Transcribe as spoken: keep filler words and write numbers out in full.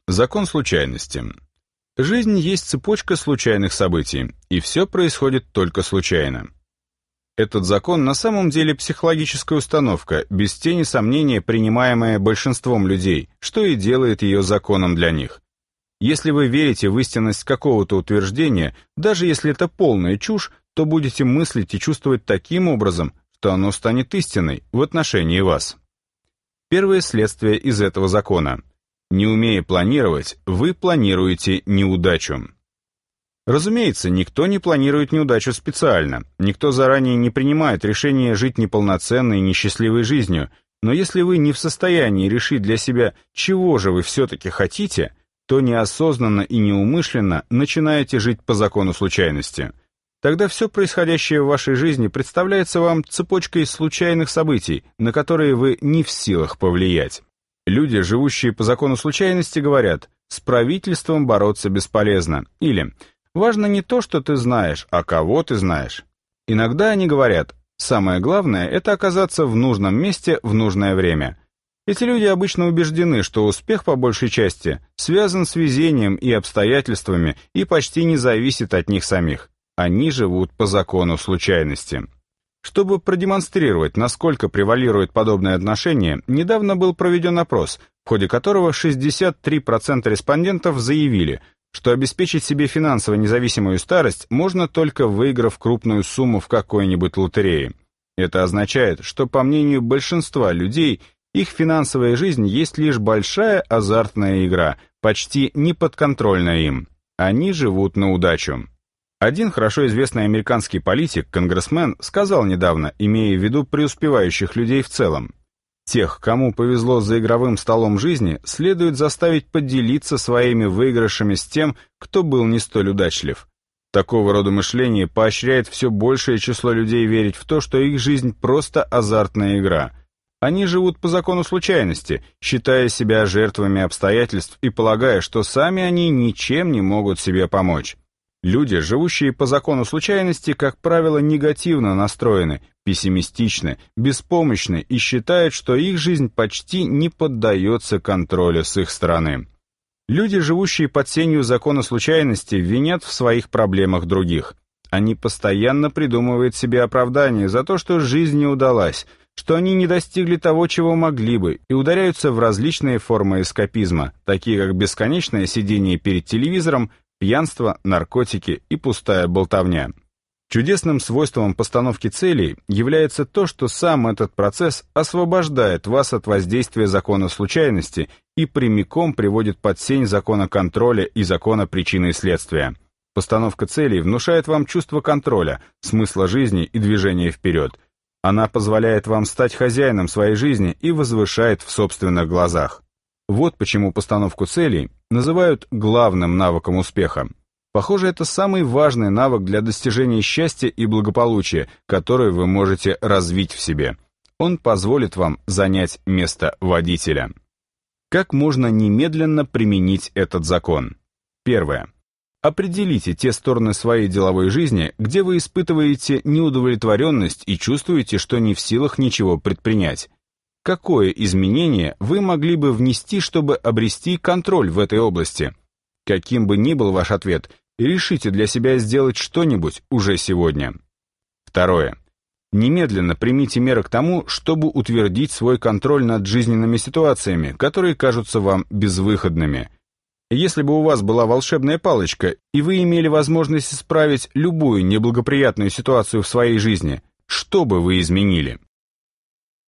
Закон случайности. Жизнь есть цепочка случайных событий, и все происходит только случайно. Этот закон на самом деле психологическая установка, без тени сомнения принимаемая большинством людей, что и делает ее законом для них. Если вы верите в истинность какого-то утверждения, даже если это полная чушь, то будете мыслить и чувствовать таким образом, что оно станет истиной в отношении вас. Первое следствие из этого закона. Не умея планировать, вы планируете неудачу. Разумеется, никто не планирует неудачу специально, никто заранее не принимает решение жить неполноценной и несчастливой жизнью, но если вы не в состоянии решить для себя, чего же вы все-таки хотите, то неосознанно и неумышленно начинаете жить по закону случайности. Тогда все происходящее в вашей жизни представляется вам цепочкой случайных событий, на которые вы не в силах повлиять. Люди, живущие по закону случайности, говорят: «С правительством бороться бесполезно» или «Важно не то, что ты знаешь, а кого ты знаешь». Иногда они говорят: «Самое главное – это оказаться в нужном месте в нужное время». Эти люди обычно убеждены, что успех по большей части связан с везением и обстоятельствами и почти не зависит от них самих. Они живут по закону случайности. Чтобы продемонстрировать, насколько превалирует подобное отношение, недавно был проведен опрос, в ходе которого шестьдесят три процента респондентов заявили, что обеспечить себе финансово независимую старость можно только выиграв крупную сумму в какой-нибудь лотерее. Это означает, что, по мнению большинства людей, их финансовая жизнь есть лишь большая азартная игра, почти неподконтрольная им. Они живут на удачу. Один хорошо известный американский политик, конгрессмен, сказал недавно, имея в виду преуспевающих людей в целом: «Тех, кому повезло за игровым столом жизни, следует заставить поделиться своими выигрышами с тем, кто был не столь удачлив». Такого рода мышление поощряет все большее число людей верить в то, что их жизнь просто азартная игра. Они живут по закону случайности, считая себя жертвами обстоятельств и полагая, что сами они ничем не могут себе помочь. Люди, живущие по закону случайности, как правило, негативно настроены, пессимистичны, беспомощны и считают, что их жизнь почти не поддается контролю с их стороны. Люди, живущие под сенью закона случайности, винят в своих проблемах других. Они постоянно придумывают себе оправдания за то, что жизнь не удалась, что они не достигли того, чего могли бы, и ударяются в различные формы эскапизма, такие как бесконечное сидение перед телевизором, пьянство, наркотики и пустая болтовня. Чудесным свойством постановки целей является то, что сам этот процесс освобождает вас от воздействия закона случайности и прямиком приводит под сень закона контроля и закона причины и следствия. Постановка целей внушает вам чувство контроля, смысла жизни и движения вперед. Она позволяет вам стать хозяином своей жизни и возвышает в собственных глазах. Вот почему постановку целей называют главным навыком успеха. Похоже, это самый важный навык для достижения счастья и благополучия, который вы можете развить в себе. Он позволит вам занять место водителя. Как можно немедленно применить этот закон? Первое. Определите те стороны своей деловой жизни, где вы испытываете неудовлетворенность и чувствуете, что не в силах ничего предпринять. Какое изменение вы могли бы внести, чтобы обрести контроль в этой области? Каким бы ни был ваш ответ, решите для себя сделать что-нибудь уже сегодня. Второе. Немедленно примите меры к тому, чтобы утвердить свой контроль над жизненными ситуациями, которые кажутся вам безвыходными. Если бы у вас была волшебная палочка, и вы имели возможность исправить любую неблагоприятную ситуацию в своей жизни, что бы вы изменили?